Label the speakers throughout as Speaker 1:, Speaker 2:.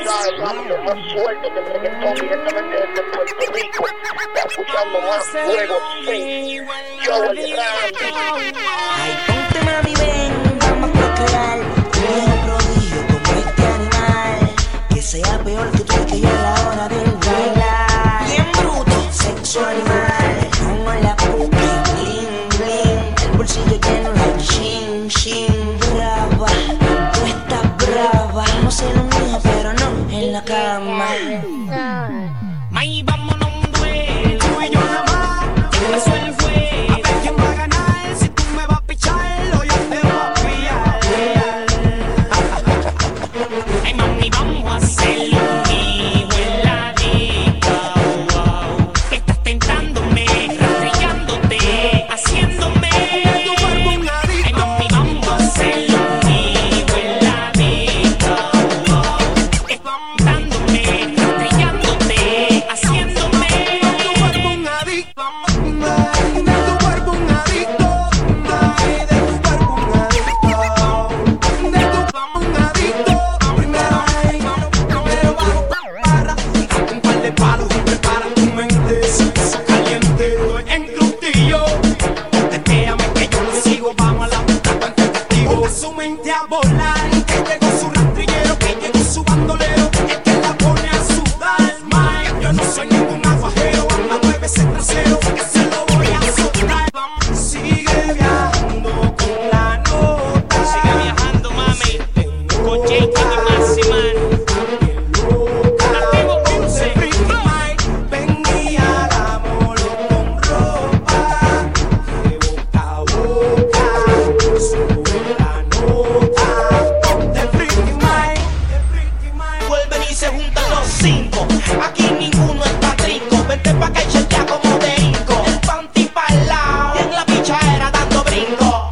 Speaker 1: sabes, mami, lo más suelto del reggaetón directamente desde Puerto Rico. Está escuchando más fuego, sí. Yo el Randy.
Speaker 2: Ay, ponte mami, ven, vamos a procrear. Un prodigio como este animal. Que sea peor que tú y que yo a la hora del bailar. Bien bruto, sexo animal. Como la pupi, bling, bling. El bolsillo lleno de chin, chin. Brava, tú estás brava. No sé lo mío, pero no en la cama.
Speaker 3: May, vámonos un duelo, tú y yo nada más. Empezó el fuego, a ver quién va a ganar. Si tú me vas a pichar o yo te voy a pillar. Ay mami, vamos a hacerlo conmigo en la disco. Estás tentándome, rastrillándote, haciéndome. Ay mami, vamos a hacerlo conmigo en la disco. Estás tentándome, rastrillándote, haciéndome.
Speaker 4: Tu cuerpo un adicto, de tu cuerpo un adicto, de tu cuerpo un adicto, de tu cuerpo un adicto. Primero vamos para un par de palos y prepara tu mente. Sexo caliente, estoy en crustillo. Testéame que yo lo sigo, vamos a la puta con este testigo. Su mente a volar, que llegó su rastrillero, que llegó su bandolero, es que la pone a sudar. Mike, yo no soy ningún afajero, anda mueve ese trasero, que se lo voy a soltar. Sigue viajando con la nota.
Speaker 3: Sigue viajando, mami, con Jake y Maximan. Activo 15.
Speaker 4: Ven y hagámoslo con ropa, de boca a boca, sube la nota. De Freaky Mike,
Speaker 2: Vuelven y se juntan los cinco. Aquí ninguno está trinco. Vente pa' que chequea como de inco. El panty pa'l lado y en la pichadera dando brinco.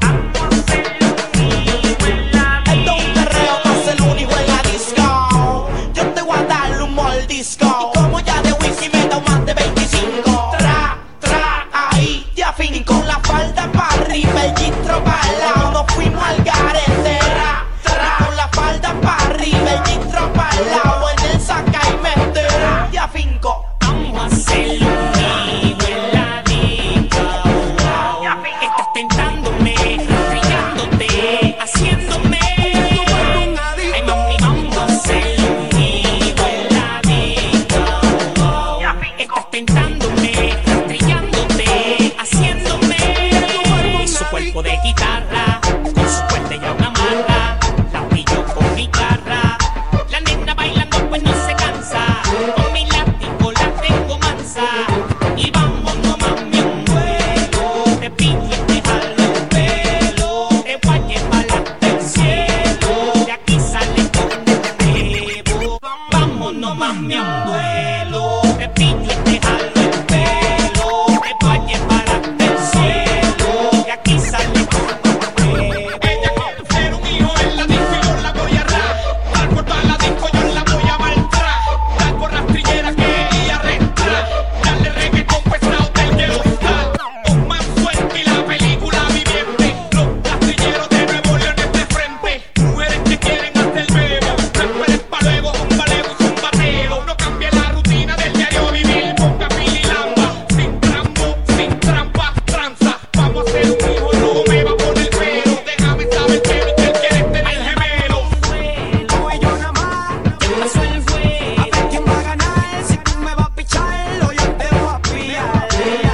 Speaker 2: Esto es un perreo pa' ser único en la disco. Yo te voy a dar un mordisco. Y como ya de whisky me da más de 25. Ahí te afinco. Con la falda pa' arriba, el gistro pa'l lado. Nos fuimos al garete. Con la falda pa' arriba, el gistro pa'l lado. En el saca y mete. Te afinco.
Speaker 3: Vamos a hacerlo conmigo en la disco. Estás tentándome, rastrillándote, haciéndome. Ay mami, vamos a hacerlo conmigo en la disco. Estás tentándome, rastrillándote, haciéndome. Su cuerpo de guitarra, con su cuerda y una amarra. La pillo con mi garra. La nena bailando pues no se cansa. Con mi látigo la tengo mansa. Y vámonos mami a un juego. Te pillo y te jalo el pelo. Te voy a llevar hasta el cielo. De aquí sale con nuevo. Vámonos mami a un duelo. Te pillo y te jalo el pelo. Te voy a llevar hasta el cielo. De aquí sale con nuevo. Ella quiere ser un hijo en la disco y yo la voy a dar por toda la disco yo la voy a maltratar. Dar por rastrillera que ella arrestar. Darle reggaetón pesado del que gustar. Un más suelto y la película viviente. Los rastrilleros de Nuevo León de frente. Mujeres que quieren hacer bebo. Mujeres pa' luego, un baleo y un bateo. No cambie la rutina del diario vivir. Ponga pila y lamba. Sin trambo, sin trampa, tranza. Vamos a hacer un hijo, no me va a poner pero. Déjame saber que él quiere tener gemelo. Tú y yo nada más. Empezó el fuego.
Speaker 4: A ver quién va a ganar. Si tú me vas a pichar o yo te voy a pillar.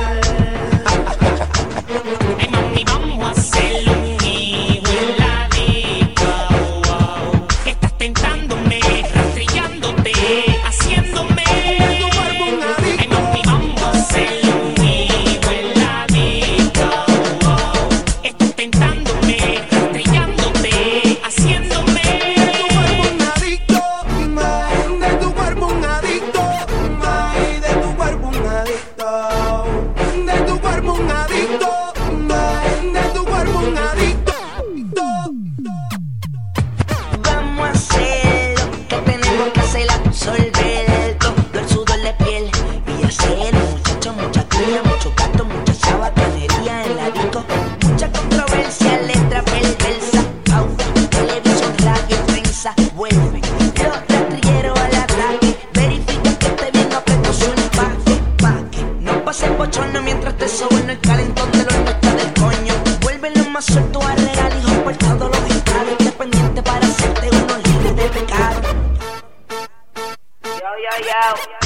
Speaker 3: Ay mami, vamos a hacerlo conmigo en la disco. Estás tentándome, rastrillándote, haciéndome. Ay mami, vamos a hacerlo conmigo en la disco. Estás tentándome, rastrillándote, haciéndome.
Speaker 4: Un adicto, de tu cuerpo un adicto, de tu cuerpo un adicto, de tu cuerpo un adicto, de tu cuerpo un adicto.
Speaker 2: Vamos a hacerlo, que tenemos que hacer absorber todo el sudor de piel y hacer muchachos, mucha cría, mucho gato, mucha sabacanería en la disco, mucha controversia, letra perversa, audio, televisión, radio, prensa, vuelve los rastrilleros a la vino el calentón del horno está del coño. Vuelven los más sueltos a regar, hijos por todos los estados. Independiente para hacerte uno libre de pecado.
Speaker 1: Yo.